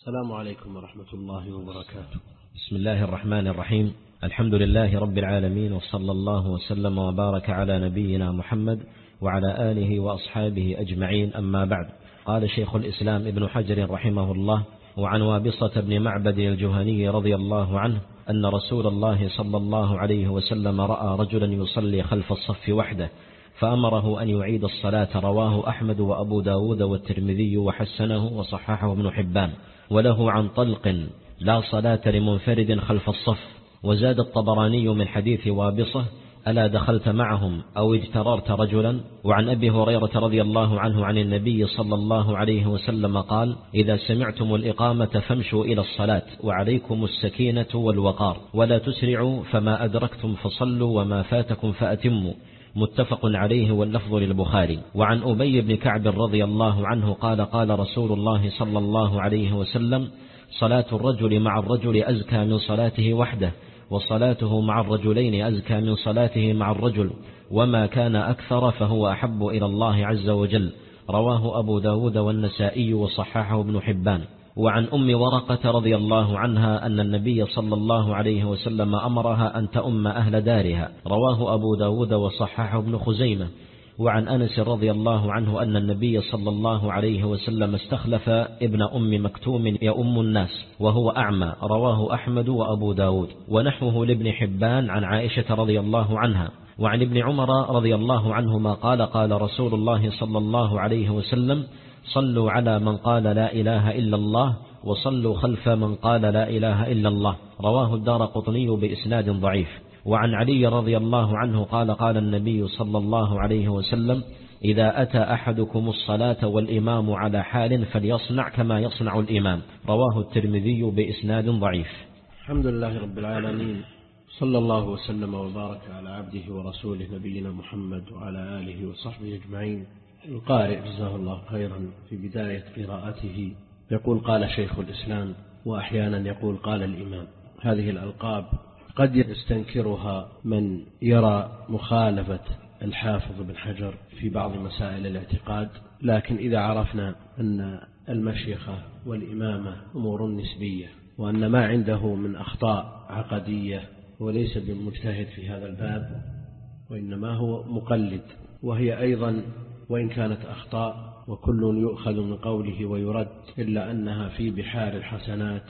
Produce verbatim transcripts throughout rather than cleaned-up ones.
السلام عليكم ورحمة الله وبركاته. بسم الله الرحمن الرحيم. الحمد لله رب العالمين، وصلى الله وسلم وبارك على نبينا محمد وعلى آله وأصحابه أجمعين، أما بعد. قال شيخ الإسلام ابن حجر رحمه الله: وعن وابصة بن معبد الجهني رضي الله عنه أن رسول الله صلى الله عليه وسلم رأى رجلا يصلي خلف الصف وحده فأمره أن يعيد الصلاة. رواه أحمد وأبو داود والترمذي وحسنه وصححه ابن حبان. وله عن طلق: لا صلاة لمنفرد خلف الصف. وزاد الطبراني من حديث وابصة: ألا دخلت معهم أو اجتررت رجلا؟ وعن أبي هريرة رضي الله عنه عن النبي صلى الله عليه وسلم قال: إذا سمعتم الإقامة فامشوا إلى الصلاة وعليكم السكينة والوقار ولا تسرعوا، فما أدركتم فصلوا وما فاتكم فأتموا. متفق عليه واللفظ للبخاري. وعن أبي بن كعب رضي الله عنه قال: قال رسول الله صلى الله عليه وسلم: صلاة الرجل مع الرجل أزكى من صلاته وحده، وصلاته مع الرجلين أزكى من صلاته مع الرجل، وما كان أكثر فهو أحب إلى الله عز وجل. رواه أبو داود والنسائي وصححه ابن حبان. وعن أم ورقة رضي الله عنها أن النبي صلى الله عليه وسلم أمرها أن تؤم أهل دارها. رواه أبو داود وصححه ابن خزيمة. وعن أنس رضي الله عنه أن النبي صلى الله عليه وسلم استخلف ابن أم مكتوم يؤم الناس وهو أعمى. رواه أحمد وأبو داود. ونحوه لابن حبان عن عائشة رضي الله عنها. وعن ابن عمر رضي الله عنهما قال: قال رسول الله صلى الله عليه وسلم: صلوا على من قال لا إله إلا الله، وصلوا خلف من قال لا إله إلا الله. رواه الدارقطني بإسناد ضعيف. وعن علي رضي الله عنه قال: قال النبي صلى الله عليه وسلم: إذا أتى أحدكم الصلاة والإمام على حال فليصنع كما يصنع الإمام. رواه الترمذي بإسناد ضعيف. الحمد لله رب العالمين، صلى الله وسلم وبارك على عبده ورسوله نبينا محمد وعلى آله وصحبه أجمعين. القارئ جزاه الله خيرا في بداية قراءته يقول: قال شيخ الإسلام، وأحيانا يقول قال الإمام. هذه الألقاب قد يستنكرها من يرى مخالفة الحافظ بن حجر في بعض مسائل الاعتقاد، لكن إذا عرفنا أن المشيخة والإمامة أمور نسبية، وأن ما عنده من أخطاء عقدية وليس بمجتهد في هذا الباب، وإنما هو مقلد، وهي أيضا وإن كانت أخطاء وكل يؤخذ من قوله ويرد، إلا أنها في بحار الحسنات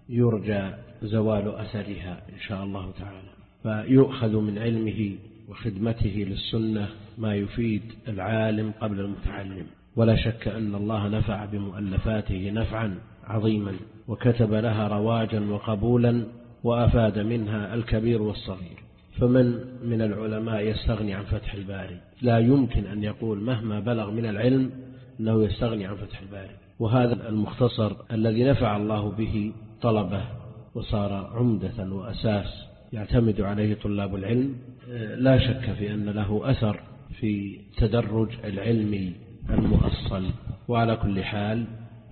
يرجى زوال أثرها إن شاء الله تعالى. فيؤخذ من علمه وخدمته للسنة ما يفيد العالم قبل المتعلم. ولا شك أن الله نفع بمؤلفاته نفعا عظيما، وكتب لها رواجا وقبولا، وأفاد منها الكبير والصغير. فمن من العلماء يستغني عن فتح الباري؟ لا يمكن أن يقول مهما بلغ من العلم أنه يستغني عن فتح الباري. وهذا المختصر الذي نفع الله به طلبه وصار عمدة وأساس يعتمد عليه طلاب العلم، لا شك في أن له أثر في تدرج العلمي المؤصل. وعلى كل حال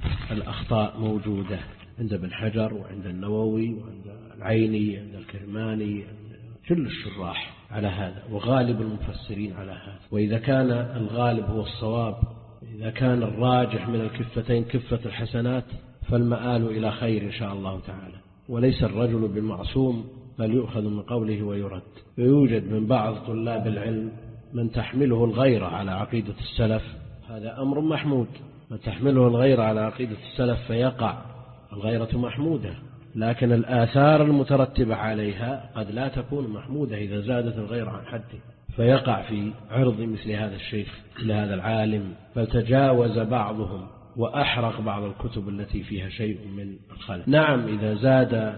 الأخطاء موجودة عند ابن حجر وعند النووي وعند العيني عند الكرماني، كل الشراح على هذا، وغالب المفسرين على هذا. وإذا كان الغالب هو الصواب، إذا كان الراجح من الكفتين كفة الحسنات، فالمآل إلى خير إن شاء الله تعالى. وليس الرجل بالمعصوم، بل يؤخذ من قوله ويرد. ويوجد من بعض طلاب العلم من تحمله الغيرة على عقيدة السلف، هذا أمر محمود. من تحمله الغيرة على عقيدة السلف فيقع، الغيرة محمودة، لكن الآثار المترتبة عليها قد لا تكون محمودة إذا زادت الغيرة عن حده، فيقع في عرض مثل هذا الشيخ لهذا العالم. فتجاوز بعضهم وأحرق بعض الكتب التي فيها شيء من الخلل. نعم، إذا زاد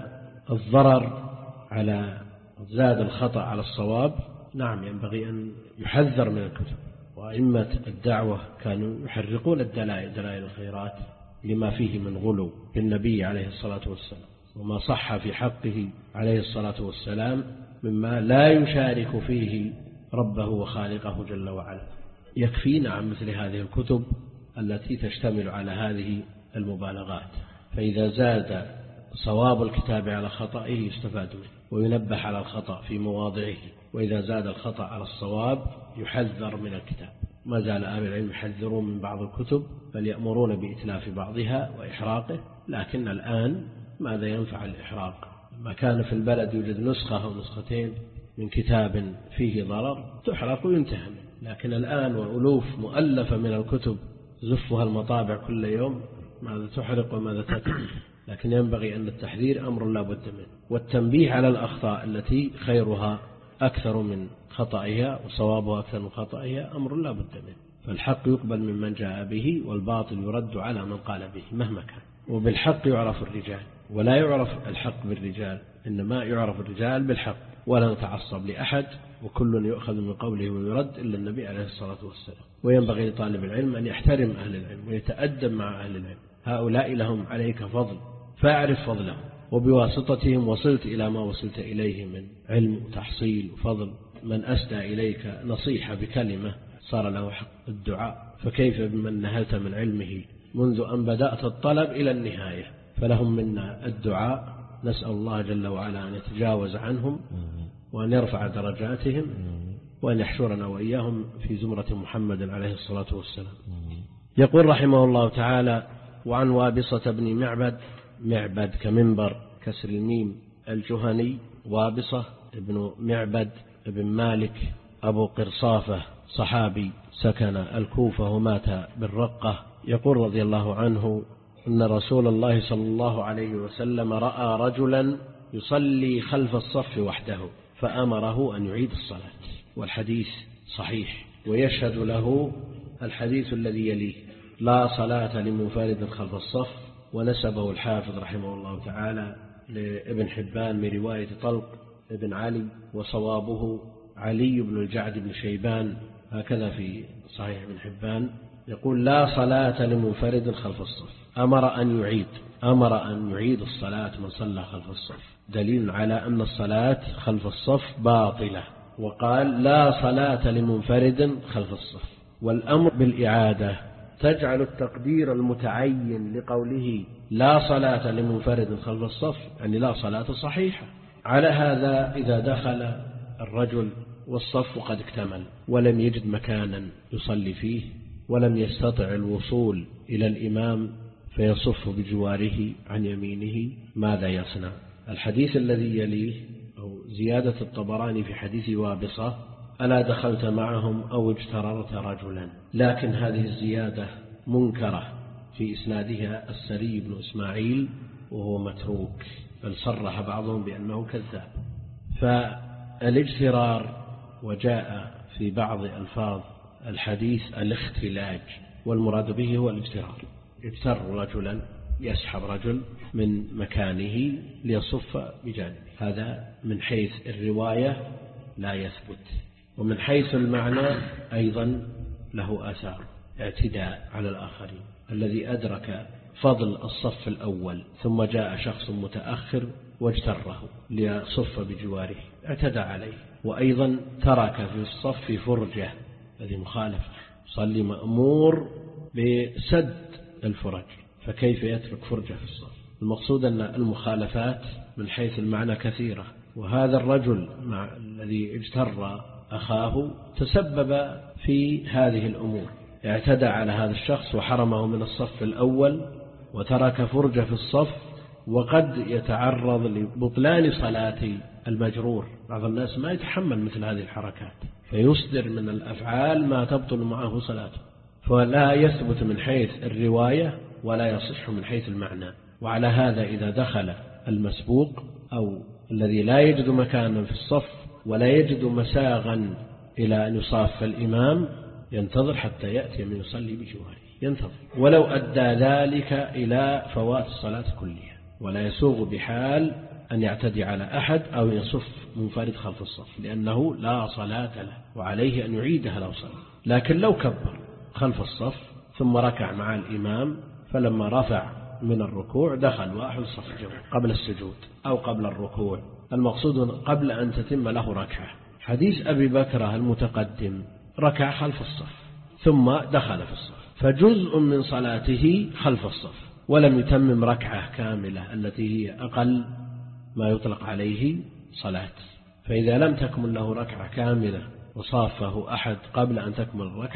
الضرر على زاد الخطأ على الصواب، نعم ينبغي أن يحذر من الكتب. وأئمة الدعوة كانوا يحرقون الدلائل، دلائل الخيرات، لما فيه من غلو بالنبي عليه الصلاة والسلام، وما صح في حقه عليه الصلاة والسلام مما لا يشارك فيه ربه وخالقه جل وعلا. يكفينا عن مثل هذه الكتب التي تشتمل على هذه المبالغات. فإذا زاد صواب الكتاب على خطئه يستفاد منه وينبه على الخطأ في مواضعه، وإذا زاد الخطأ على الصواب يحذر من الكتاب. ما زال أهل العلم يحذرون من بعض الكتب بل يأمرون بإتلاف بعضها وإحراقه، لكن الآن ماذا ينفع الإحراق؟ ما كان في البلد يوجد نسخة أو نسختين من كتاب فيه ضرر تحرق وينتهى، لكن الآن وألوف مؤلفة من الكتب زفها المطابع كل يوم، ماذا تحرق وماذا تترك؟ لكن ينبغي أن التحذير أمر لا بد منه، والتنبيه على الأخطاء التي خيرها أكثر من خطئها وصوابها أكثر من خطئها أمر لا بد منه. فالحق يقبل ممن جاء به، والباطل يرد على من قال به مهما كان. وبالحق يعرف الرجال، ولا يعرف الحق بالرجال، إنما يعرف الرجال بالحق، ولا نتعصب لأحد، وكل يؤخذ من قوله ويرد إلا النبي عليه الصلاة والسلام. وينبغي لطالب العلم أن يحترم أهل العلم ويتأدب مع أهل العلم، هؤلاء لهم عليك فضل فاعرف فضلهم، وبواسطتهم وصلت إلى ما وصلت إليه من علم وتحصيل وفضل. من أسدى إليك نصيحة بكلمة صار له حق الدعاء، فكيف بمن نهلت من علمه منذ أن بدأت الطلب إلى النهاية؟ فلهم منا الدعاء، نسأل الله جل وعلا أن يتجاوز عنهم وأن يرفع درجاتهم وأن يحشرنا وإياهم في زمرة محمد عليه الصلاة والسلام. يقول رحمه الله تعالى: وعن وابصة بن معبد، معبد كمنبر كسر الميم، الجهني، وابصة ابن معبد ابن مالك أبو قرصافة، صحابي سكن الكوفة ومات بالرقة. يقول رضي الله عنه أن رسول الله صلى الله عليه وسلم رأى رجلا يصلي خلف الصف وحده فأمره أن يعيد الصلاة، والحديث صحيح. ويشهد له الحديث الذي يليه: لا صلاة لمنفرد خلف الصف. ونسبه الحافظ رحمه الله تعالى لابن حبان من رواية طلق ابن علي، وصوابه علي بن الجعد بن شيبان، هكذا في صحيح ابن حبان. يقول: لا صلاة لمنفرد خلف الصف، أمر أن يعيد أمر أن يعيد الصلاة من صلى خلف الصف، دليل على أن الصلاة خلف الصف باطلة. وقال: لا صلاة لمنفرد خلف الصف. والأمر بالإعادة تجعل التقدير المتعين لقوله لا صلاة لمنفرد خلف الصف يعني لا صلاة صحيحة. على هذا إذا دخل الرجل والصف قد اكتمل ولم يجد مكانا يصلي فيه ولم يستطع الوصول إلى الإمام فيصف بجواره عن يمينه، ماذا يصنع؟ الحديث الذي يليه أو زيادة الطبراني في حديث وابصة: ألا دخلت معهم أو اجتررت رجلا. لكن هذه الزيادة منكرة في إسنادها السري بن إسماعيل وهو متروك، بل صرح بعضهم بأنه كذاب. فالاجترار وجاء في بعض ألفاظ الحديث الاختلاج، والمراد به هو الاجترار، يجتر رجلا يسحب رجل من مكانه ليصف بجانبه. هذا من حيث الرواية لا يثبت، ومن حيث المعنى أيضا له آثار، اعتداء على الآخرين. الذي أدرك فضل الصف الأول ثم جاء شخص متأخر واجتره ليصف بجواره اعتدى عليه. وأيضا ترك في الصف فرجة، هذه مخالفة، صلي مأمور بسد الفرج، فكيف يترك فرجة في الصف؟ المقصود أن المخالفات من حيث المعنى كثيرة، وهذا الرجل مع الذي اجتر أخاه تسبب في هذه الأمور، اعتدى على هذا الشخص وحرمه من الصف الأول وترك فرجة في الصف، وقد يتعرض لبطلان صلاة المجرور. بعض الناس ما يتحمل مثل هذه الحركات فيصدر من الأفعال ما تبطل معه صلاته، فلا يثبت من حيث الرواية ولا يصح من حيث المعنى. وعلى هذا إذا دخل المسبوق أو الذي لا يجد مكانا في الصف ولا يجد مساغا إلى أن يصاف الإمام ينتظر حتى يأتي من يصلي بجواره، ينتظر ولو أدى ذلك إلى فوات الصلاة كلها، ولا يسوغ بحال أن يعتدي على أحد أو يصف منفرد خلف الصف، لأنه لا صلاة له وعليه أن يعيدها لو صلى. لكن لو كبر خلف الصف ثم ركع مع الإمام، فلما رفع من الركوع دخل واحد الصف قبل السجود أو قبل الركوع، المقصود قبل أن تتم له ركعة. حديث أبي بكر المتقدم ركع خلف الصف ثم دخل في الصف، فجزء من صلاته خلف الصف ولم يتمم ركعة كاملة التي هي أقل ما يطلق عليه صلاة. فإذا لم تكمل له ركعة كاملة وصافه أحد قبل أن تكمل الركعة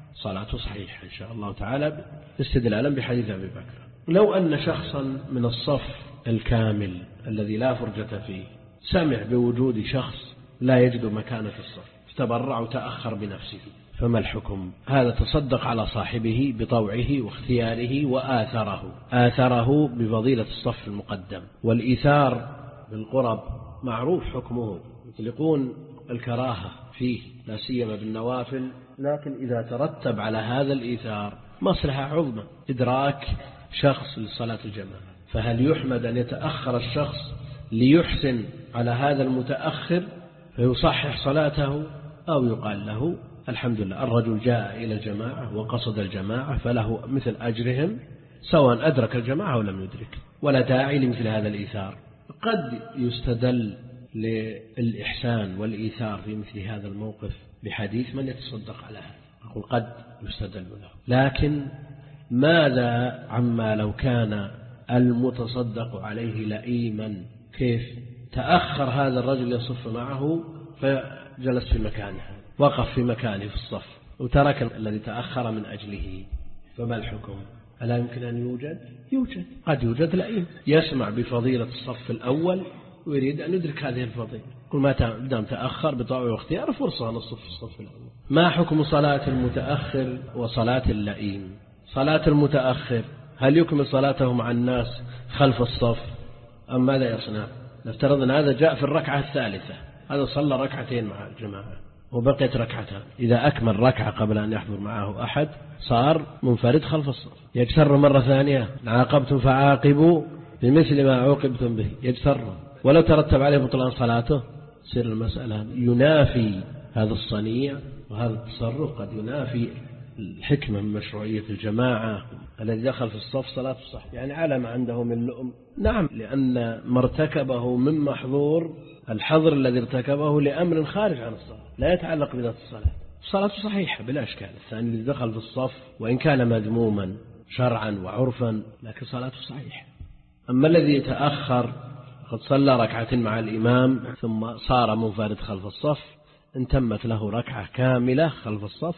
صلاته صحيحة إن شاء الله تعالى استدلالا بحديث أبي بكر. لو أن شخصا من الصف الكامل الذي لا فرجة فيه سمع بوجود شخص لا يجد مكان في الصف تبرع وتأخر بنفسه، فما الحكم؟ هذا تصدق على صاحبه بطوعه واختياره وآثره، آثره بفضيلة الصف المقدم. والإيثار بالقرب معروف حكمه، يطلقون الكراهة فيه لا سيما بالنوافل، لكن إذا ترتب على هذا الإيثار مصلحة عظمى إدراك شخص لصلاة الجماعة، فهل يحمد أن يتأخر الشخص ليحسن على هذا المتأخر فيصحح صلاته، أو يقال له الحمد لله الرجل جاء إلى الجماعة وقصد الجماعة فله مثل أجرهم سواء أدرك الجماعة أو لم يدرك، ولا داعي لمثل هذا الإيثار. قد يستدل للإحسان والإيثار في مثل هذا الموقف بحديث من يتصدق على هذا، أقول قد يستدل له، لكن ماذا عما لو كان المتصدق عليه لئيما؟ كيف تأخر هذا الرجل يصف معه فجلس في مكانه، وقف في مكانه في الصف وترك الذي تأخر من أجله، فما الحكم؟ ألا يمكن أن يوجد؟ يوجد، قد يوجد لئيم يسمع بفضيلة الصف الأول ويريد أن يدرك هذه الفضيلة، كل ما دام تأخر بطوع واختيار فرصة للصف في الصف الأول. ما حكم صلاة المتأخر وصلاة اللئيم؟ صلاة المتأخر هل يكمل صلاته مع الناس خلف الصف أم ماذا يصنع؟ نفترض أن هذا جاء في الركعة الثالثة، هذا صلى ركعتين مع الجماعة وبقيت ركعتان، إذا أكمل ركعة قبل أن يحضر معه أحد صار منفرد خلف الصف، يجسر مرة ثانية، عاقبتم فعاقبوا بمثل ما عوقبتم به، يجسر، ولو ترتب عليه بطلان صلاته سر المسألة ينافي هذا الصنيع، وهذا التصرف قد ينافي الحكمة من مشروعية الجماعة. الذي دخل في الصف صلاة صح، يعني علم عنده من لؤم، نعم، لأن ما ارتكبه من محظور، الحظر الذي ارتكبه لأمر خارج عن الصلاة لا يتعلق بذات الصلاة، الصلاة صحيحة بلا إشكال. الثاني الذي دخل في الصف وإن كان مذموما شرعا وعرفا لكن صلاته صحيحة. أما الذي يتأخر قد صلى ركعة مع الإمام ثم صار منفرد خلف الصف، إن تمت له ركعة كاملة خلف الصف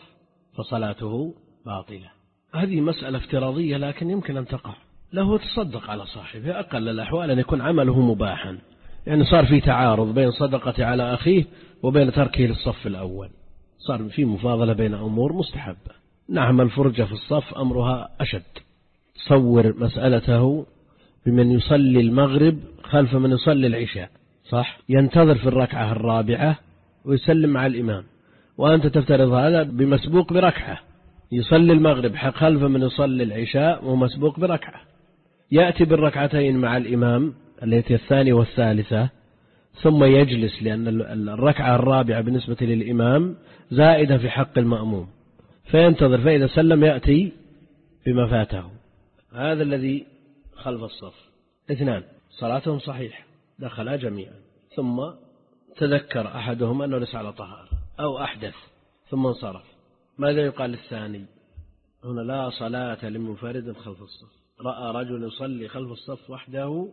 فصلاته باطلة. هذه مسألة افتراضية لكن يمكن أن تقع، له تصدق على صاحبه، أقل الأحوال أن يكون عمله مباحا، يعني صار في تعارض بين صدقة على أخيه وبين تركه للصف الأول، صار في مفاضلة بين أمور مستحبة. نعم الفرجة في الصف أمرها أشد، تصور مسألته بمن يصلي المغرب خلف من يصلي العشاء، صح، ينتظر في الركعة الرابعة ويسلم مع الإمام، وأنت تفترض هذا بمسبوق بركعة، يصلي المغرب خلف من يصلي العشاء ومسبوق بركعة، يأتي بالركعتين مع الإمام التي الثانية والثالثة ثم يجلس، لأن الركعة الرابعة بالنسبة للإمام زائدة في حق المأموم، فينتظر، فإذا سلم يأتي بما فاته. هذا الذي خلف الصف. اثنان صلاتهم صحيح، دخلا جميعا ثم تذكر أحدهم أنه ليس على طهارة أو أحدث ثم انصرف، ماذا يقال للثاني؟ هنا لا صلاة لمنفرد خلف الصف، رأى رجل يصلي خلف الصف وحده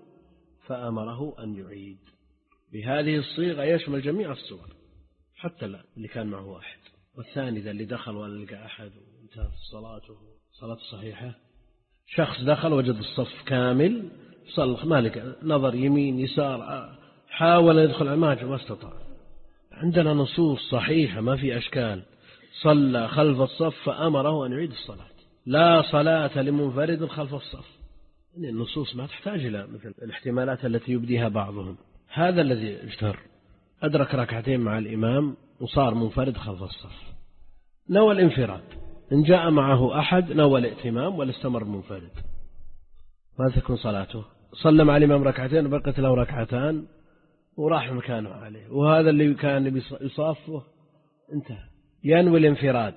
فأمره أن يعيد. بهذه الصيغة يشمل جميع الصور حتى لا اللي كان معه أحد. والثاني ذا اللي دخل ولا لقى أحد وانتهت صلاته، صلاة صحيحة. شخص دخل وجد الصف كامل صلى ما لقى، نظر يمين يسار حاول يدخل ما ما استطاع. عندنا نصوص صحيحة ما في أشكال، صلى خلف الصف فأمره أن يعيد الصلاة، لا صلاة لمنفرد خلف الصف. يعني النصوص ما تحتاج إلى مثل الاحتمالات التي يبديها بعضهم. هذا الذي اشتهر، أدرك ركعتين مع الإمام وصار منفرد خلف الصف، نوى الانفراد، إن جاء معه أحد نوى الائتمام والاستمر منفرد، ما تكون صلاته؟ صلى مع الإمام ركعتين وبقت له ركعتان وراح مكانه عليه، وهذا اللي كان يصافه انتهى، ينوي الانفراد،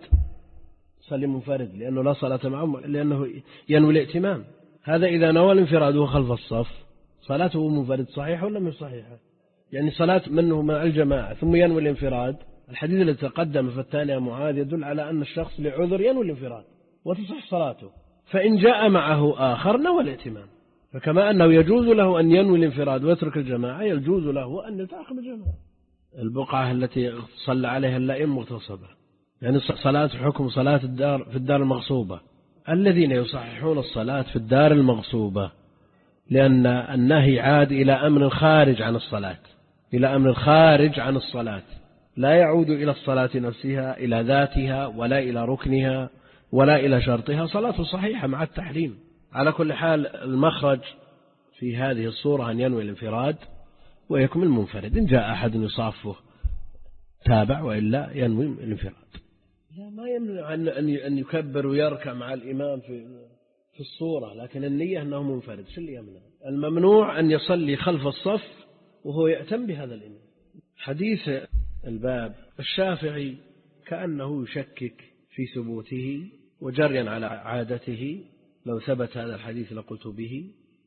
صلي منفرد لأنه لا صلاة معه، لأنه ينوي الائتمام. هذا إذا نوى الانفراد وهو خلف الصف صلاته منفرد صحيحة ولا مش صحيحة؟ يعني صلاة منه مع الجماعة ثم ينوي الانفراد، الحديث الذي تقدم في الثانية معاذ يدل على أن الشخص لعذر ينوي الانفراد وتصح صلاته، فإن جاء معه آخر نوى الائتمام، فكما أنه يجوز له أن ينوي الانفراد ويترك الجماعة يجوز له أن يلتحق بالجماعة. البقعة التي صلى عليها اللائم مغتصبة، يعني صلاة حكم صلاة الدار في الدار المغصوبة، الذين يصححون الصلاة في الدار المغصوبة، لأن النهي عاد إلى أمر خارج عن الصلاة، إلى أمر خارج عن الصلاة، لا يعود إلى الصلاة نفسها، إلى ذاتها، ولا إلى ركنها، ولا إلى شرطها. صلاة صحيحة مع التحريم. على كل حال المخرج في هذه الصورة أن ينوي الانفراد ويكمل منفرد. إن جاء أحد يصافه تابع، وإلا ينوي الانفراد. لا، ما يمنع أن يكبر ويركع مع الإمام في في الصورة، لكن النية أنه منفرد. شو اللي يمنع؟ الممنوع أن يصلي خلف الصف وهو يأتم بهذا الإمام. حديث الباب الشافعي كأنه يشكك في ثبوته، وجريا على عادته لو ثبت هذا الحديث لقلت به.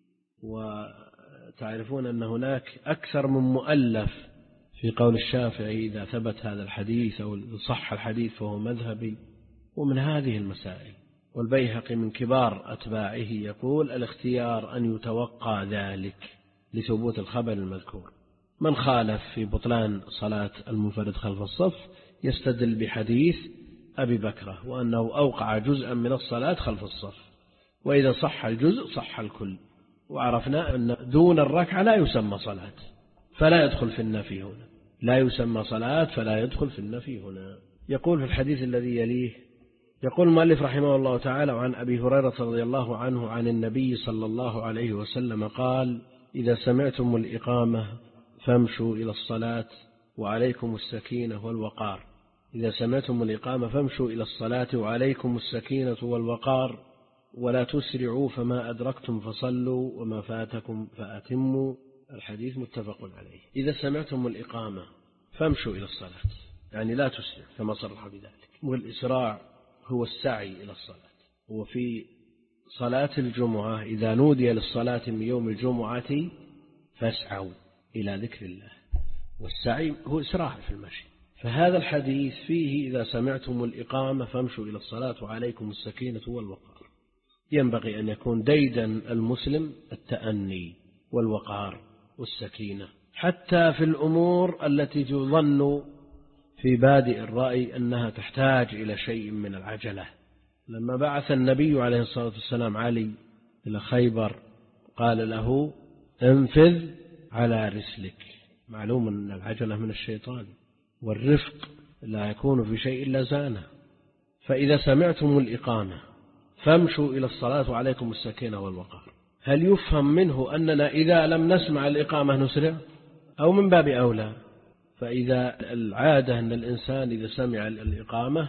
وتعرفون أن هناك أكثر من مؤلف في قول الشافعي إذا ثبت هذا الحديث أو صح الحديث فهو مذهبي، ومن هذه المسائل. والبيهقي من كبار أتباعه يقول الاختيار أن يتوقع ذلك لثبوت الخبر المذكور. من خالف في بطلان صلاة المنفرد خلف الصف يستدل بحديث أبي بكرة وأنه أوقع جزءا من الصلاة خلف الصف، وإذا صح الجزء صح الكل. وعرفنا أن دون الركعة لا يسمى صلاة، فلا يدخل في النفي هنا، لا يسمى صلاة فلا يدخل في النفي هنا. يقول في الحديث الذي يليه، يقول المؤلف رحمه الله تعالى: وعن أبي هريرة رضي الله عنه عن النبي صلى الله عليه وسلم قال: إذا سمعتم الإقامة فامشوا إلى الصلاة وعليكم السكينة والوقار. إذا سمعتم الإقامة فامشوا إلى الصلاة وعليكم السكينة والوقار، ولا تسرعوا، فما أدركتم فصلوا وما فاتكم فأتموا. الحديث متفق عليه. إذا سمعتم الإقامة فامشوا إلى الصلاة، يعني لا تسرع كما صرح بذلك. والإسراع هو السعي إلى الصلاة. وفي صلاة الجمعة إذا نودي للصلاة من يوم الجمعة فاسعوا إلى ذكر الله، والسعي هو إسراع في المشي. فهذا الحديث فيه إذا سمعتم الإقامة فامشوا إلى الصلاة وعليكم السكينة والوقار. ينبغي أن يكون ديدا المسلم التأني والوقار والسكينة، حتى في الأمور التي تظن في بادئ الرأي أنها تحتاج إلى شيء من العجلة. لما بعث النبي عليه الصلاة والسلام علي إلى خيبر قال له: انفذ على رسلك. معلوم أن العجلة من الشيطان، والرفق لا يكون في شيء إلا زانه. فإذا سمعتم الإقامة فامشوا إلى الصلاة وعليكم السكينة والوقار. هل يفهم منه أننا إذا لم نسمع الإقامة نسرع؟ أو من باب أولى؟ فإذا العادة أن الإنسان إذا سمع الإقامة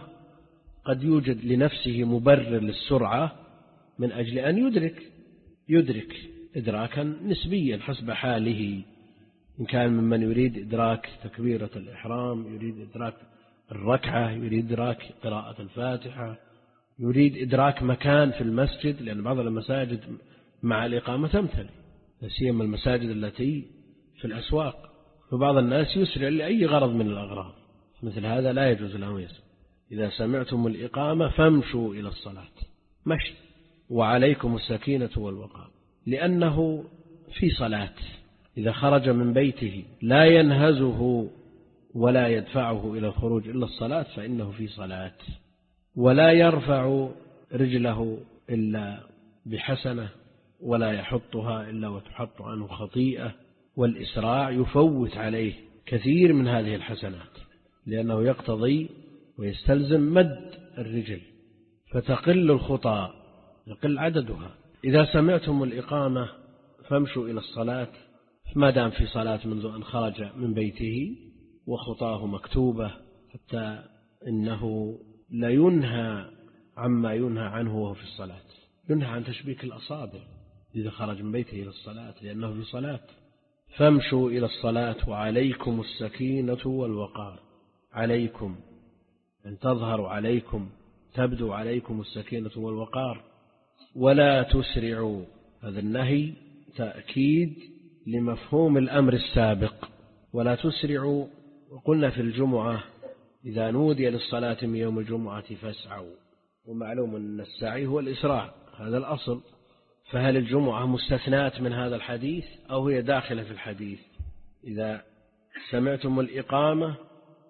قد يوجد لنفسه مبرر للسرعة من أجل أن يدرك يدرك إدراكا نسبيا حسب حاله، إن كان ممن يريد إدراك تكبيرة الإحرام، يريد إدراك الركعة، يريد إدراك قراءة الفاتحة، يريد إدراك مكان في المسجد، لأن بعض المساجد مع الإقامة تمتلئ، لا سيما المساجد التي في الأسواق. فبعض الناس يسرع لأي غرض من الأغراض، مثل هذا لا يجوز له يسرع. إذا سمعتم الإقامة فامشوا إلى الصلاة، مشي، وعليكم السكينة والوقار، لأنه في صلاة. إذا خرج من بيته لا ينهزه ولا يدفعه إلى الخروج إلا الصلاة فإنه في صلاة، ولا يرفع رجله إلا بحسنة، ولا يحطها إلا وتحط عنه خطيئة. والإسراع يفوت عليه كثير من هذه الحسنات، لأنه يقتضي ويستلزم مد الرجل، فتقل الخطى، يقل عددها. إذا سمعتم الإقامة فامشوا إلى الصلاة، ما دام في صلاة منذ أن خرج من بيته وخطاه مكتوبة، حتى إنه لا ينهى عما ينهى عنه وهو في الصلاة، ينهى عن تشبيك الأصابع إذا خرج من بيته إلى الصلاة لأنه في صلاة. فامشوا إلى الصلاة وعليكم السكينة والوقار. عليكم أن تظهر عليكم، تبدو عليكم السكينة والوقار. ولا تسرعوا، هذا النهي تأكيد لمفهوم الأمر السابق. ولا تسرعوا، وقلنا في الجمعة إذا نودي للصلاة من يوم الجمعة فاسعوا، ومعلوم أن السعي هو الإسراع، هذا الأصل. فهل الجمعة مستثنات من هذا الحديث أو هي داخلة في الحديث؟ إذا سمعتم الإقامة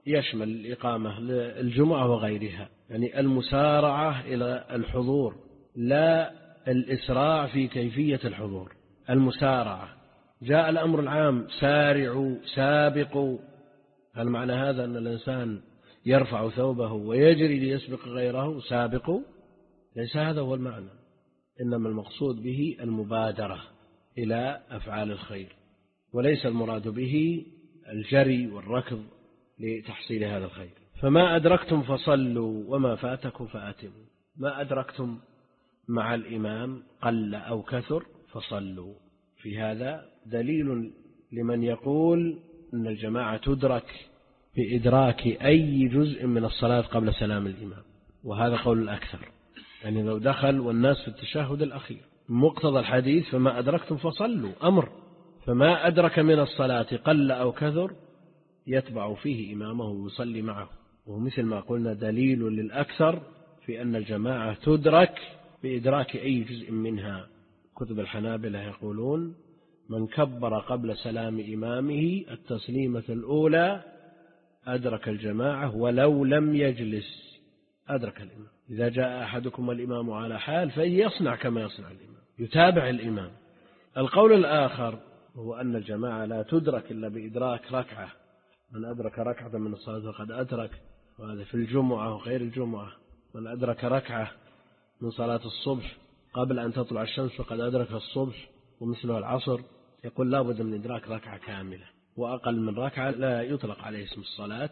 يشمل الإقامة للجمعة وغيرها، يعني المسارعة إلى الحضور لا الإسراع في كيفية الحضور، المسارعة. جاء الأمر العام سارعوا سابقوا، هل معنى هذا أن الإنسان يرفع ثوبه ويجري ليسبق غيره؟ سابقوا، ليس هذا هو المعنى، إنما المقصود به المبادرة إلى أفعال الخير، وليس المراد به الجري والركض لتحصيل هذا الخير. فما أدركتم فصلوا وما فاتكم فأتموا، ما أدركتم مع الإمام قل أو كثر فصلوا. في هذا دليل لمن يقول أن الجماعة تدرك بإدراك أي جزء من الصلاة قبل سلام الإمام، وهذا قول الأكثر، يعني لو دخل والناس في التشهد الأخير مقتضى الحديث فما أدركتم فصلوا أمر، فما أدرك من الصلاة قل أو كثر يتبع فيه إمامه ويصلي معه، ومثل ما قلنا دليل للأكثر في أن الجماعة تدرك بإدراك أي جزء منها. كتب الحنابلة يقولون من كبر قبل سلام إمامه التسليمة الأولى أدرك الجماعة ولو لم يجلس، أدرك الإمام. إذا جاء أحدكم الإمام على حال فيصنع كما يصنع الإمام، يتابع الإمام. القول الآخر هو أن الجماعة لا تدرك إلا بإدراك ركعة، من أدرك ركعة من الصلاة فقد أدرك، وهذا في الجمعة وغير الجمعة. من أدرك ركعة من صلاة الصبح قبل أن تطلع الشمس فقد أدرك الصبح، ومثله العصر. يقول لا بد من إدراك ركعة كاملة، وأقل من ركعة لا يطلق عليه اسم الصلاة،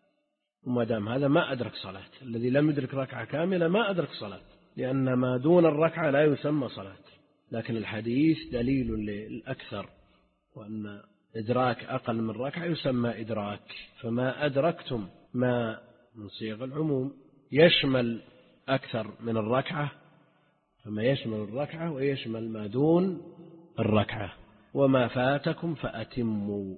وما دام هذا ما أدرك صلاة. الذي لم يدرك ركعة كاملة ما أدرك صلاة، لأن ما دون الركعة لا يسمى صلاة. لكن الحديث دليل للأكثر، وأن إدراك أقل من ركعة يسمى إدراك. فما أدركتم ما من صيغ العموم يشمل أكثر من الركعة، فما يشمل الركعة ويشمل ما دون الركعة. وما فاتكم فأتموا،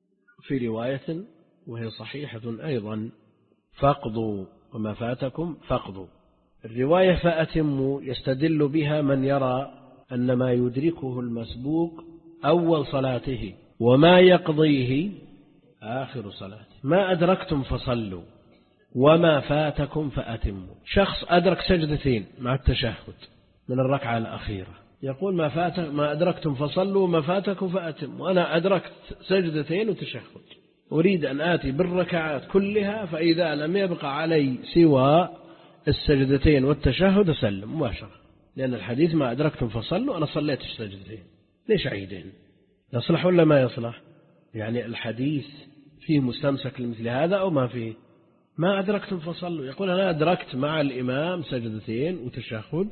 في رواية وهي صحيحة أيضا فاقضوا، وما فاتكم فاقضوا. الرواية فأتموا يستدل بها من يرى أن ما يدركه المسبوق أول صلاته وما يقضيه آخر صلاته. ما أدركتم فصلوا وما فاتكم فأتموا. شخص أدرك سجدتين مع التشهد من الركعة الأخيرة، يقول ما فات ما أدركتم فصلوا وما فاتكم فأتموا. وأنا أدركت سجدتين وتشهد، أريد أن آتي بالركعات كلها، فإذا لم يبقى علي سوى السجدتين والتشهد أسلم مباشرة، لأن الحديث ما أدركتم فصلوا، أنا صليت السجدتين ليش عيدين؟ يصلح ولا ما يصلح؟ يعني الحديث فيه مستمسك لمثل هذا أو ما فيه؟ ما أدركتم فصلوا، يقول أنا أدركت مع الإمام سجدتين وتشهد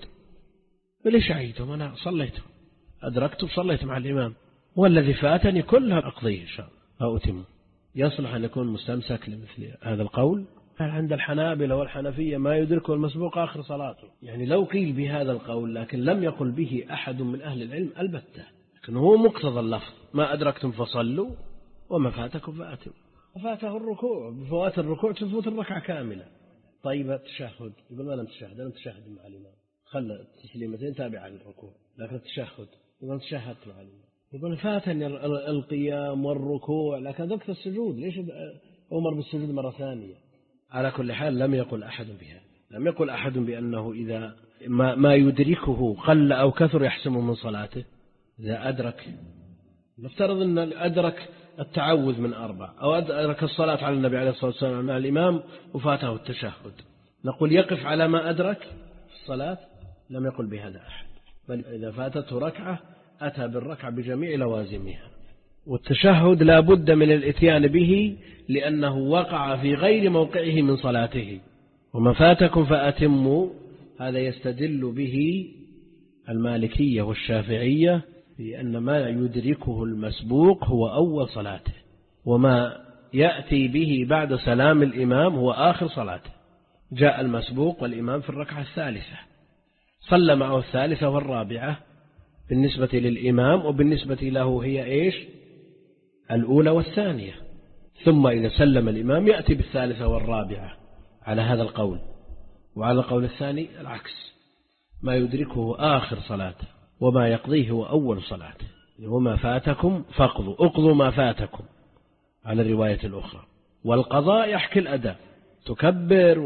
ليش عيدهم؟ أنا صليتهم، أدركت وصليت مع الإمام، والذي فاتني كلها أقضيه إن شاء الله أو أتمه. يصلح أن يكون مستمسك لمثل هذا القول؟ عند الحنابلة والحنفية ما يدركه المسبوق آخر صلاته. يعني لو قيل بهذا القول لكن لم يقل به أحد من أهل العلم البتة، لكن هو مقتضى اللفظ ما أدركتم فصلوا وما فاتكم فأتموا. فاته الركوع، بفوات الركوع تفوت الركعة كاملة. طيب التشهد، يقول ما لم تشهد، أنا تشهد مع الإمام، خلى التسليمتين تابعة للركوع، لكن التشهد يقول تشهدت مع الإمام، يقول فاتني القيام والركوع لكن ذكرت السجود، ليش أمر بالسجود مرة ثانية؟ على كل حال لم يقل أحد بها، لم يقل أحد بأنه إذا ما, ما يدركه قل أو كثر يحسمه من صلاته. إذا أدرك، نفترض أن أدرك التعوذ من أربع أو أدرك الصلاة على النبي عليه الصلاة والسلام مع الإمام وفاته التشهد، نقول يقف على ما أدرك في الصلاة؟ لم يقل بهذا أحد، بل إذا فاتته ركعة أتى بالركعة بجميع لوازمها. والتشهد لا بد من الاتيان به لأنه وقع في غير موقعه من صلاته. وما فاتكم فأتموا، هذا يستدل به المالكية والشافعية بأن ما يدركه المسبوق هو أول صلاته، وما يأتي به بعد سلام الإمام هو آخر صلاته. جاء المسبوق والإمام في الركعة الثالثة، صلى معه الثالثة والرابعة بالنسبة للإمام، وبالنسبة له هي إيش؟ الأولى والثانية. ثم إذا سلم الإمام يأتي بالثالثة والرابعة على هذا القول. وعلى القول الثاني العكس، ما يدركه آخر صلاته وما يقضيه هو أول صلاته. وما فاتكم فاقضوا، اقضوا ما فاتكم على الرواية الأخرى. والقضاء يحكي الأداء، تكبر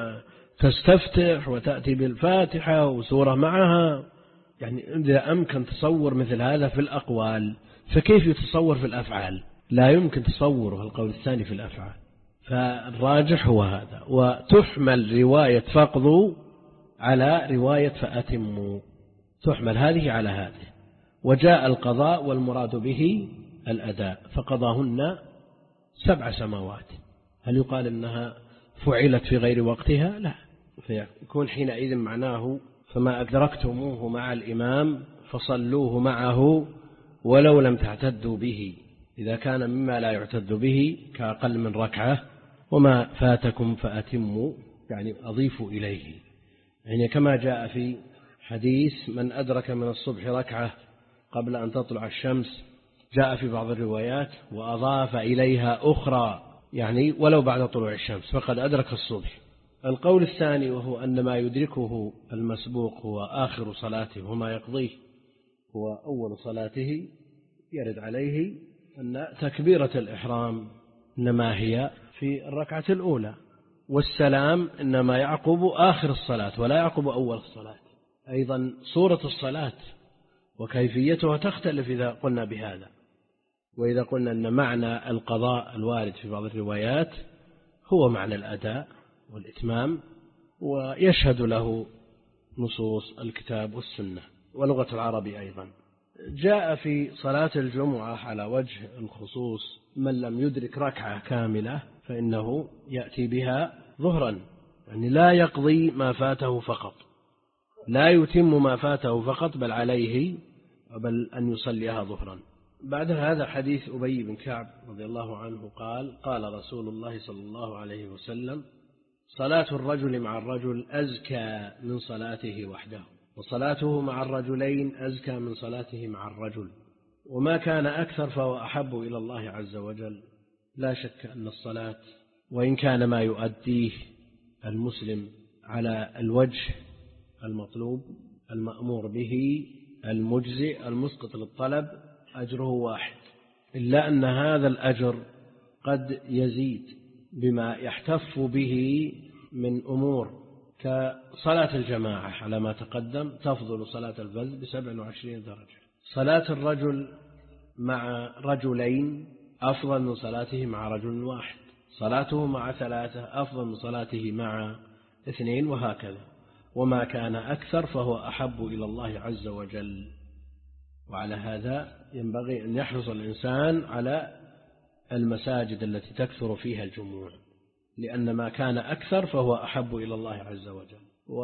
وتستفتح وتأتي بالفاتحة وسورة معها، يعني إذا أمكن تصور مثل هذا في الأقوال فكيف يتصور في الأفعال؟ لا يمكن تصوره القول الثاني في الأفعال. فالراجح هو هذا. وتحمل رواية فقضوا على رواية فأتموا، تحمل هذه على هذه. وجاء القضاء والمراد به الأداء، فقضاهن سبع سماوات. هل يقال إنها فعلت في غير وقتها؟ لا، فيكون حينئذ معناه فما أدركتموه مع الإمام فصلوه معه ولو لم تعتدوا به، إذا كان مما لا يعتد به كأقل من ركعة. وما فاتكم فأتموا، يعني أضيفوا إليه، يعني كما جاء في حديث من أدرك من الصبح ركعة قبل أن تطلع الشمس، جاء في بعض الروايات وأضاف إليها أخرى، يعني ولو بعد طلوع الشمس فقد أدرك الصبح. القول الثاني وهو أن ما يدركه المسبوق هو آخر صلاته وما يقضيه هو أول صلاته، يرد عليه أن تكبيرة الإحرام إنما هي في الركعة الأولى، والسلام إنما يعقب آخر الصلاة ولا يعقب أول الصلاة. أيضا صورة الصلاة وكيفيتها تختلف إذا قلنا بهذا. وإذا قلنا أن معنى القضاء الوارد في بعض الروايات هو معنى الأداء والإتمام، ويشهد له نصوص الكتاب والسنة ولغة العرب أيضا. جاء في صلاة الجمعة على وجه الخصوص من لم يدرك ركعة كاملة فإنه يأتي بها ظهرا، يعني لا يقضي ما فاته فقط، لا يتم ما فاته فقط، بل عليه بل أن يصليها ظهرا. بعد هذا حديث أبي بن كعب رضي الله عنه قال قال رسول الله صلى الله عليه وسلم صلاة الرجل مع الرجل أزكى من صلاته وحده، وصلاته مع الرجلين أزكى من صلاته مع الرجل، وما كان أكثر فهو أحب إلى الله عز وجل. لا شك أن الصلاة وإن كان ما يؤديه المسلم على الوجه المطلوب المأمور به المجزئ المسقط للطلب أجره واحد، إلا أن هذا الأجر قد يزيد بما يحتف به من أمور كصلاة الجماعة على ما تقدم، تفضل صلاة الفذ بسبع وعشرين درجة. صلاة الرجل مع رجلين أفضل من صلاته مع رجل واحد، صلاته مع ثلاثة أفضل من صلاته مع اثنين، وهكذا. وما كان أكثر فهو أحب إلى الله عز وجل. وعلى هذا ينبغي أن يحرص الإنسان على المساجد التي تكثر فيها الجموع، لأن ما كان أكثر فهو أحب إلى الله عز وجل.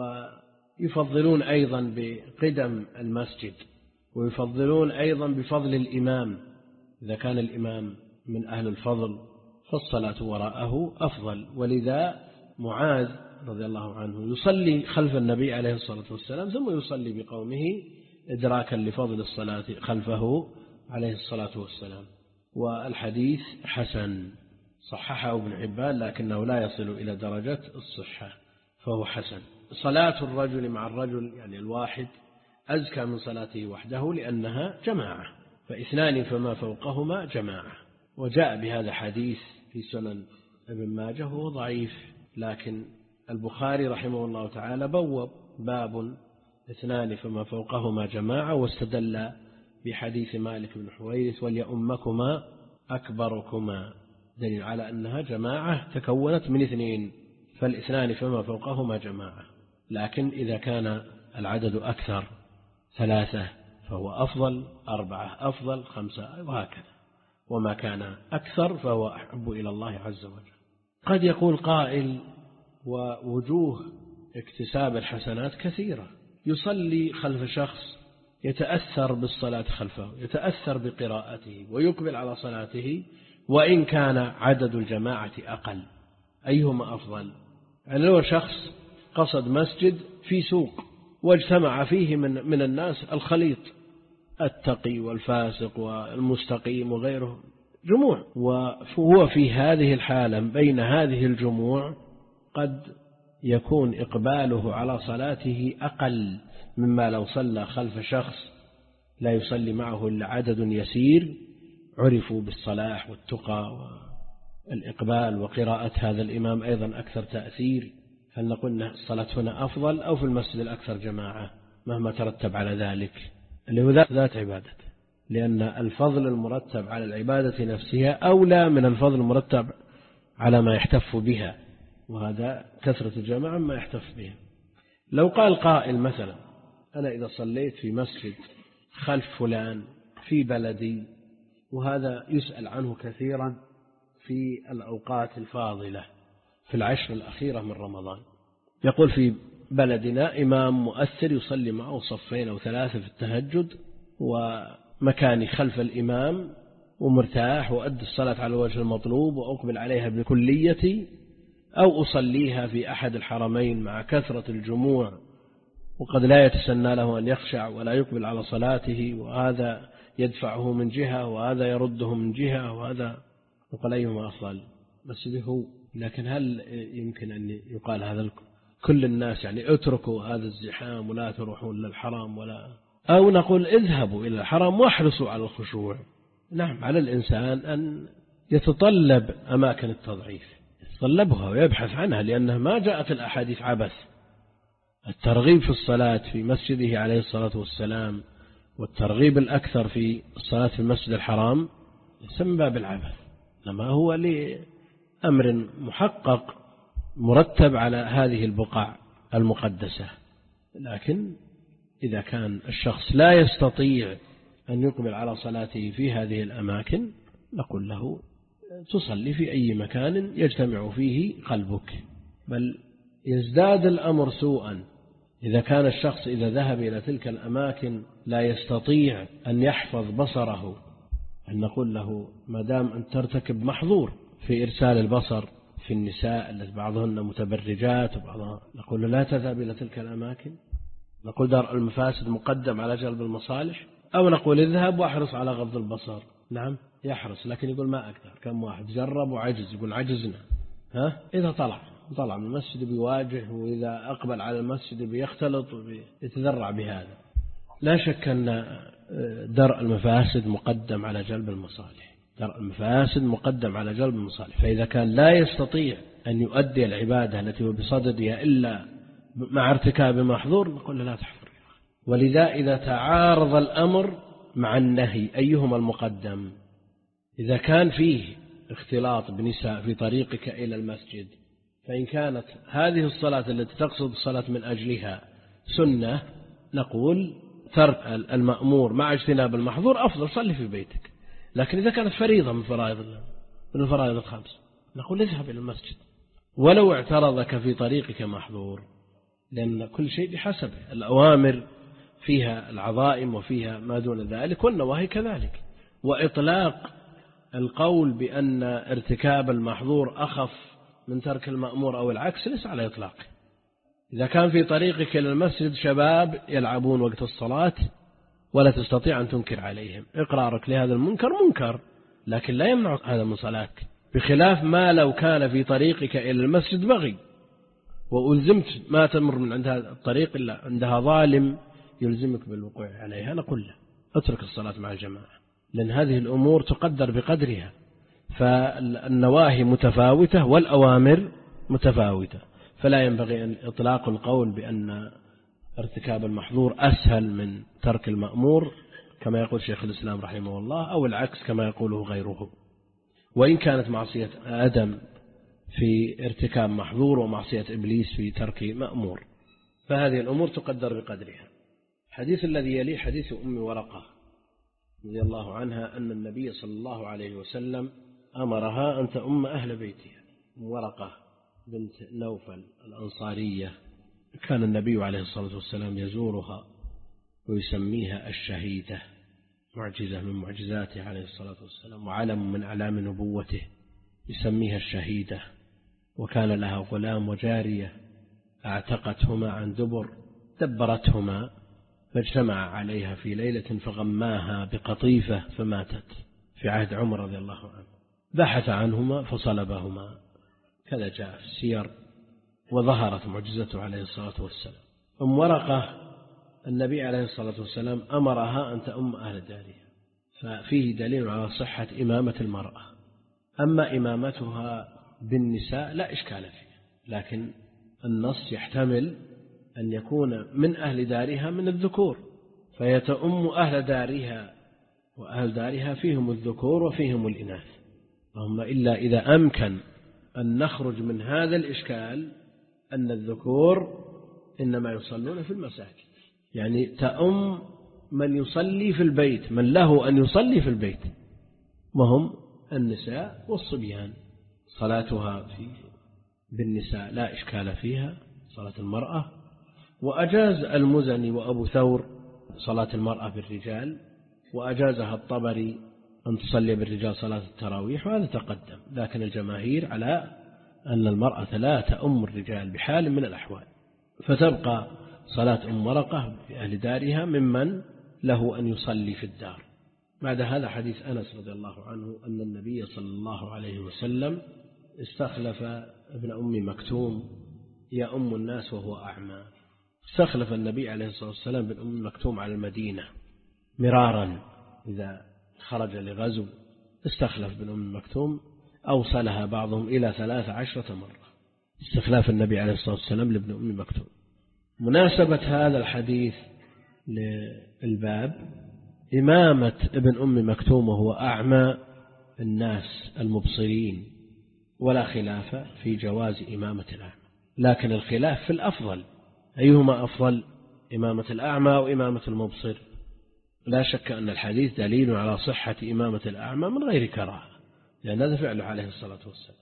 ويفضلون أيضا بقدم المسجد، ويفضلون أيضا بفضل الإمام، إذا كان الإمام من أهل الفضل فالصلاة وراءه أفضل. ولذا معاذ رضي الله عنه يصلي خلف النبي عليه الصلاة والسلام ثم يصلي بقومه إدراكا لفضل الصلاة خلفه عليه الصلاة والسلام. والحديث حسن، صححه ابن حبان لكنه لا يصل إلى درجة الصحة، فهو حسن. صلاة الرجل مع الرجل يعني الواحد أزكى من صلاته وحده لأنها جماعة، فاثنان فما فوقهما جماعة. وجاء بهذا حديث في سنن ابن ماجه وهو ضعيف، لكن البخاري رحمه الله تعالى بوب باب اثنان فما فوقهما جماعة، واستدل بحديث مالك بن حويرث وليؤمكما أكبركما، دليل على أنها جماعة تكونت من اثنين، فالاثنان فما فوقهما جماعة. لكن إذا كان العدد أكثر ثلاثة فهو أفضل، أربعة أفضل، خمسة، وهكذا. وما كان أكثر فهو أحب إلى الله عز وجل. قد يقول قائل ووجوه اكتساب الحسنات كثيرة، يصلي خلف شخص يتأثر بالصلاة خلفه، يتأثر بقراءته ويقبل على صلاته وإن كان عدد الجماعة أقل، أيهما أفضل؟ يعني لو شخص قصد مسجد في سوق واجتمع فيه من, من الناس الخليط، التقي والفاسق والمستقيم وغيره، جموع، وهو في هذه الحالة بين هذه الجموع قد يكون إقباله على صلاته أقل مما لو صلى خلف شخص لا يصلي معه إلا عدد يسير عرفوا بالصلاح والتقى الإقبال وقراءة هذا الإمام أيضا أكثر تأثير، هل نقول أن الصلاة هنا أفضل أو في المسجد الأكثر جماعة مهما ترتب على ذلك، اللي هو ذات عبادة، لأن الفضل المرتب على العبادة نفسها أولى من الفضل المرتب على ما يحتف بها، وهذا كثرة الجماعة ما يحتف بها. لو قال قائل مثلا أنا إذا صليت في مسجد خلف فلان في بلدي، وهذا يسأل عنه كثيرا في الأوقات الفاضلة في العشر الأخيرة من رمضان، يقول في بلدنا إمام مؤثر يصلي معه صفين أو ثلاثة في التهجد، ومكاني خلف الإمام ومرتاح وأدي الصلاة على الوجه المطلوب وأقبل عليها بكليتي، أو أصليها في أحد الحرمين مع كثرة الجموع وقد لا يتسنى له أن يخشع ولا يقبل على صلاته، وهذا يدفعه من جهة وهذا يرده من جهة، وهذا يقول أيهما أفضل؟ بس به. لكن هل يمكن أن يقال هذا كل الناس يعني اتركوا هذا الزحام ولا تروحون للحرام، ولا أو نقول اذهبوا إلى الحرام واحرصوا على الخشوع؟ نعم، على الإنسان أن يتطلب أماكن التضعيف، يتطلبها ويبحث عنها، لأنها ما جاءت الأحاديث عبث. الترغيب في الصلاة في مسجده عليه الصلاة والسلام والترغيب الأكثر في الصلاة في المسجد الحرام ليس من باب العبث، إنما هو لأمر محقق مرتب على هذه البقع المقدسة. لكن إذا كان الشخص لا يستطيع أن يقبل على صلاته في هذه الأماكن نقول له تصلي في أي مكان يجتمع فيه قلبك، بل يزداد الأمر سوءا إذا كان الشخص إذا ذهب إلى تلك الأماكن لا يستطيع أن يحفظ بصره، أن نقول له ما دام أن ترتكب محظور في إرسال البصر في النساء التي بعضهن متبرجات وبعضها، نقول له لا تذهب إلى تلك الأماكن، نقول دار المفاسد مقدم على جلب المصالح، أو نقول اذهب واحرص على غض البصر. نعم يحرص، لكن يقول ما أقدر، كم واحد جرب وعجز، يقول عجزنا. ها إذا طلع طلع من المسجد بيواجه، وإذا أقبل على المسجد بيختلط ويتذرع بهذا. لا شك أن درء المفاسد مقدم على جلب المصالح، درء المفاسد مقدم على جلب المصالح. فإذا كان لا يستطيع أن يؤدي العبادة التي هو بصددها إلا مع ارتكاب محظور نقول له لا تحفر. ولذا إذا تعارض الأمر مع النهي أيهما المقدم؟ إذا كان فيه اختلاط بنساء في طريقك إلى المسجد، فإن كانت هذه الصلاة التي تقصد الصلاة من أجلها سنة نقول ترك المأمور مع اجتناب المحظور أفضل، صلي في بيتك. لكن إذا كانت فريضة من فرائض من الفرائض الخمس نقول اذهب إلى المسجد ولو اعترضك في طريقك محظور، لأن كل شيء بحسبه، الأوامر فيها العظائم وفيها ما دون ذلك، والنواهي كذلك. وإطلاق القول بأن ارتكاب المحظور أخف من ترك المأمور أو العكس ليس على إطلاق. إذا كان في طريقك إلى المسجد شباب يلعبون وقت الصلاة ولا تستطيع أن تنكر عليهم، إقرارك لهذا المنكر منكر، لكن لا يمنع هذا من صلاتك، بخلاف ما لو كان في طريقك إلى المسجد بغي وألزمت ما تمر من عند هذا الطريق إلا عندها ظالم يلزمك بالوقوع عليها، نقول له اترك الصلاة مع الجماعة، لأن هذه الأمور تقدر بقدرها، فالنواهي متفاوتة والأوامر متفاوتة، فلا ينبغي أن إطلاق القول بأن ارتكاب المحظور أسهل من ترك المأمور كما يقول شيخ الإسلام رحمه الله، أو العكس كما يقوله غيره. وإن كانت معصية آدم في ارتكاب محظور ومعصية إبليس في ترك مأمور، فهذه الأمور تقدر بقدرها. حديث الذي يليه حديث أم ورقة رضي الله عنها أن النبي صلى الله عليه وسلم أمرها أن تؤم أهل بيتها. ورقة بنت نوفل الأنصارية كان النبي عليه الصلاة والسلام يزورها ويسميها الشهيدة، معجزة من معجزاته عليه الصلاة والسلام وعلم من أعلام نبوته، يسميها الشهيدة. وكان لها غلام وجارية اعتقتهما عن دبر، دبرتهما فاجتمع عليها في ليلة فغماها بقطيفة فماتت في عهد عمر رضي الله عنه، بحث عنهما فصلبهما، كذا جاء في السير، وظهرت معجزته عليه الصلاة والسلام. أم ورقة النبي عليه الصلاة والسلام أمرها أن تؤم أهل دارها، ففيه دليل على صحة إمامة المرأة، أما إمامتها بالنساء لا إشكال فيه، لكن النص يحتمل أن يكون من أهل دارها من الذكور، فيتأم أهل دارها، وأهل دارها فيهم الذكور وفيهم الإناث. اللهم إلا إذا أمكن أن نخرج من هذا الإشكال أن الذكور إنما يصلون في المساجد، يعني تأم من يصلي في البيت، من له أن يصلي في البيت، وهم النساء والصبيان. صلاتها في بالنساء لا إشكال فيها، صلاة المرأة. وأجاز المزني وأبو ثور صلاة المرأة بالرجال، وأجازها الطبري أن تصلي بالرجال صلاة التراويح، وهذا تقدم. لكن الجماهير على أن المرأة لا تأم الرجال بحال من الأحوال، فتبقى صلاة أم ورقة في أهل دارها ممن له أن يصلي في الدار. بعد هذا حديث أنس رضي الله عنه أن النبي صلى الله عليه وسلم استخلف ابن أم مكتوم يأم الناس وهو أعمى. استخلف النبي عليه الصلاة والسلام ابن أم مكتوم على المدينة مرارا، إذا خرج لغزو استخلف ابن أم مكتوم، أوصلها بعضهم إلى ثلاث عشرة مرة، استخلاف النبي عليه الصلاة والسلام لابن أم مكتوم. مناسبة هذا الحديث للباب إمامة ابن أم مكتوم وهو أعمى الناس المبصرين، ولا خلاف في جواز إمامة الأعمى، لكن الخلاف في الأفضل، أيهما أفضل، إمامة الأعمى أو إمامة المبصر؟ لا شك أن الحديث دليل على صحة إمامة الأعمى من غير كراهة، لأن هذا فعله عليه الصلاة والسلام.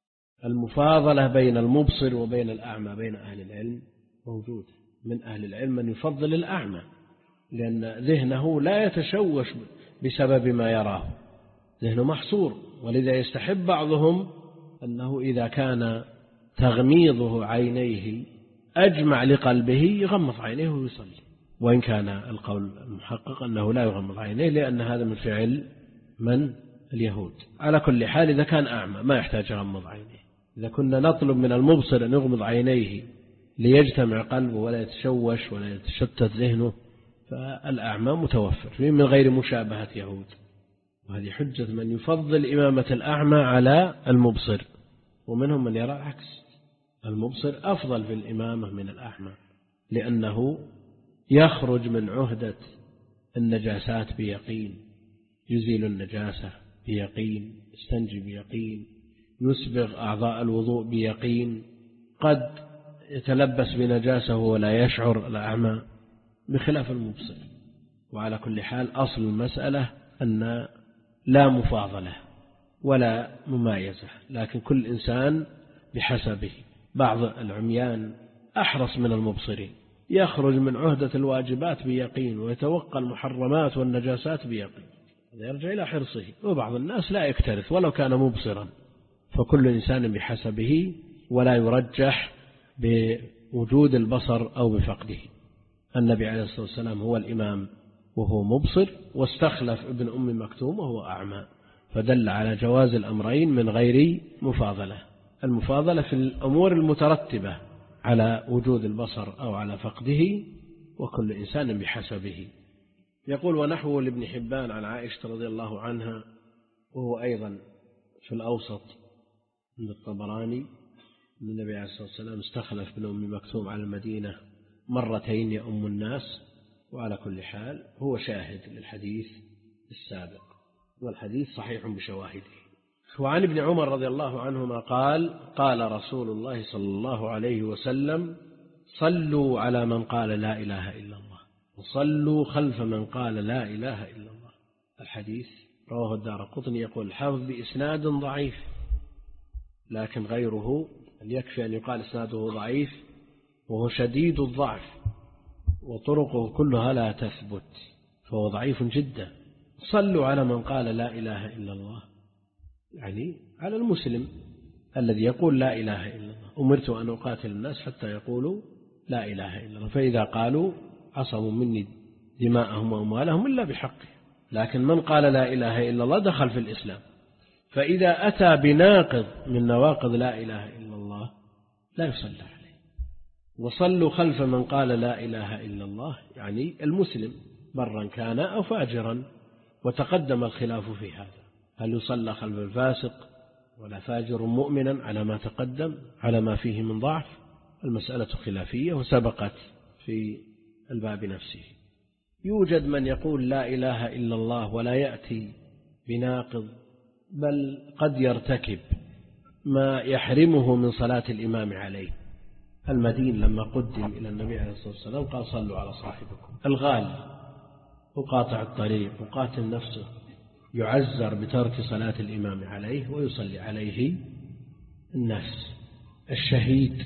المفاضلة بين المبصر وبين الأعمى بين أهل العلم موجود، من أهل العلم من يفضل الأعمى لأن ذهنه لا يتشوش بسبب ما يراه، ذهنه محصور، ولذا يستحب بعضهم أنه إذا كان تغميضه عينيه أجمع لقلبه يغمض عينيه ويصلي، وإن كان القول المحقق أنه لا يغمض عينيه، لأن هذا من فعل من اليهود. على كل حال إذا كان أعمى ما يحتاج يغمض عينيه. إذا كنا نطلب من المبصر أن يغمض عينيه ليجتمع قلبه ولا يتشوش ولا يتشتت ذهنه، فالأعمى متوفر من غير مشابهة يهود. وهذه حجة من يفضل إمامة الأعمى على المبصر، ومنهم من يرى عكس، المبصر أفضل في الإمامة من الأعمى، لأنه يخرج من عهدة النجاسات بيقين، يزيل النجاسة بيقين، يستنجي بيقين، يسبغ أعضاء الوضوء بيقين، قد يتلبس بنجاسة ولا يشعر الأعمى بخلاف المبصر. وعلى كل حال أصل المسألة أن لا مفاضلة ولا ممايزة، لكن كل إنسان بحسبه. بعض العميان أحرص من المبصرين، يخرج من عهدة الواجبات بيقين ويتوقى المحرمات والنجاسات بيقين، هذا يرجع إلى حرصه. وبعض الناس لا يكترث ولو كان مبصرا، فكل إنسان بحسبه، ولا يرجح بوجود البصر أو بفقده. النبي عليه الصلاة والسلام هو الإمام وهو مبصر، واستخلف ابن أم مكتوم وهو أعمى، فدل على جواز الأمرين من غير مفاضلة. المفاضلة في الأمور المترتبة على وجود البصر أو على فقده، وكل إنسان بحسبه. يقول ونحوه لابن حبان عن عائشة رضي الله عنها، وهو أيضا في الأوسط من الطبراني، أن النبي عليه الصلاة والسلام استخلف ابن أم مكتوم على المدينة مرتين يؤم الناس. وعلى كل حال هو شاهد للحديث السابق، والحديث صحيح بشواهده. وعن ابن عمر رضي الله عنهما قال قال رسول الله صلى الله عليه وسلم صلوا على من قال لا إله إلا الله، وصلوا خلف من قال لا إله إلا الله. الحديث رواه الدارقطني، يقول الحافظ بإسناد ضعيف، لكن غيره يكفي أن يقال إسناده ضعيف وهو شديد الضعف، وطرقه كلها لا تثبت، فهو ضعيف جدا. صلوا على من قال لا إله إلا الله، يعني على المسلم الذي يقول لا إله إلا الله. أمرت أن أقاتل الناس حتى يقولوا لا إله إلا الله، فإذا قالوا عصموا مني دماءهم وأموالهم إلا بحقه. لكن من قال لا إله إلا الله دخل في الإسلام، فإذا أتى بناقض من نواقض لا إله إلا الله لا يصلى عليه. وصلوا خلف من قال لا إله إلا الله، يعني المسلم برا كان أو فاجرا، وتقدم الخلاف في هذا، هل يصلى خلف الفاسق ولا فاجر مؤمنا على ما تقدم على ما فيه من ضعف. المسألة خلافية وسبقت في الباب نفسه. يوجد من يقول لا إله إلا الله ولا يأتي بناقض، بل قد يرتكب ما يحرمه من صلاة الإمام عليه. المدين لما قدم إلى النبي عليه الصلاة والسلام قال صلوا على صاحبكم. الغالي وقاطع الطريق وقاتل نفسه يعزر بترك صلاة الإمام عليه ويصلي عليه الناس. الشهيد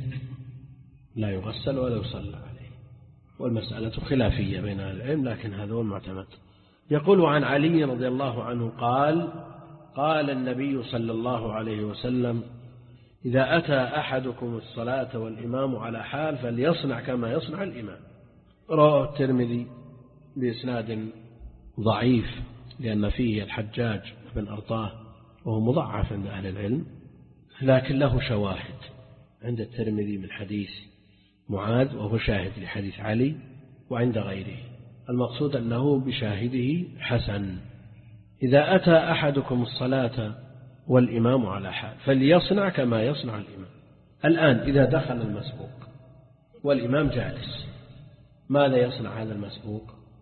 لا يغسل ولا يصلى عليه. والمسألة خلافية بين أهل العلم، لكن هذا هو المعتمد. يقول عن علي رضي الله عنه قال قال النبي صلى الله عليه وسلم إذا أتى أحدكم الصلاة والإمام على حال فليصنع كما يصنع الإمام. رواه الترمذي بإسناد ضعيف لأن فيه الحجاج بن أرطاه وهو مضعف عند أهل العلم، لكن له شواهد عند الترمذي من حديث معاذ وهو شاهد لحديث علي وعند غيره. المقصود أنه بشاهده حسن. إذا أتى أحدكم الصلاة والإمام على حال فليصنع كما يصنع الإمام. الآن إذا دخل المسبوق والإمام جالس ماذا يصنع هذا المسبوق؟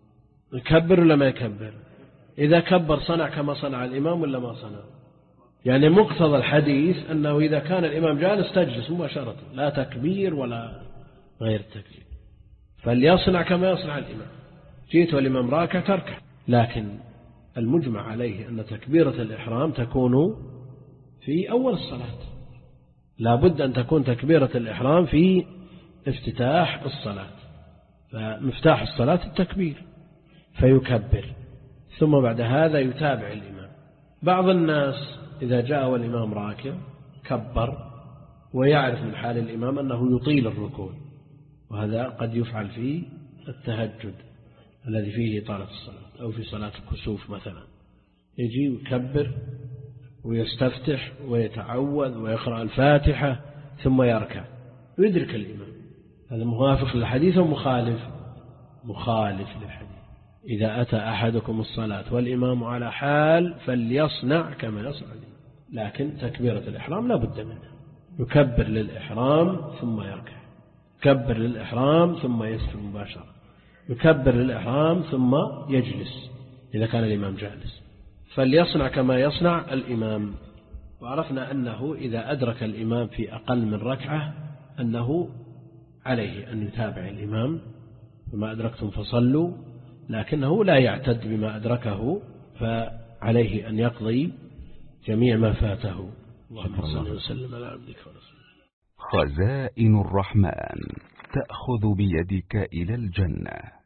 يكبر ولا ما يكبر؟ إذا كبر صنع كما صنع الإمام ولا ما صنع؟ يعني مقتضى الحديث أنه إذا كان الإمام جالس تجلس مباشرة، لا تكبير ولا غير التكبير. فليصنع كما يصنع الإمام. جيت والإمام راكع تركع، لكن المجمع عليه أن تكبيرة الإحرام تكون في أول الصلاة. لا بد أن تكون تكبيرة الإحرام في افتتاح الصلاة، فمفتاح الصلاة التكبير فيكبر، ثم بعد هذا يتابع الإمام. بعض الناس إذا جاء والإمام راكع كبر ويعرف من حال الإمام أنه يطيل الركوع، وهذا قد يفعل في التهجد الذي فيه إطالة الصلاة أو في صلاة الكسوف مثلا، يجي ويكبر ويستفتح ويتعوذ ويقرأ الفاتحة ثم يركع ويدرك الإمام. هذا موافق للحديث ومخالف مخالف للحديث. إذا أتى أحدكم الصلاة والإمام على حال فليصنع كما يصنع الإمام. لكن تكبيرة الإحرام لا بد منها، يكبر للإحرام ثم يركع، يكبر للإحرام ثم يسجد مباشرة، يكبر للإحرام ثم يجلس إذا كان الإمام جالس. فليصنع كما يصنع الإمام. وعرفنا أنه إذا أدرك الإمام في أقل من ركعة أنه عليه أن يتابع الإمام، وما أدركتم فصلوا، لكنه لا يعتد بما أدركه، فعليه أن يقضي جميع ما فاته. اللهم صل وسلم على عبدك ورسولك. خزائن الرحمن تأخذ بيدك إلى الجنة.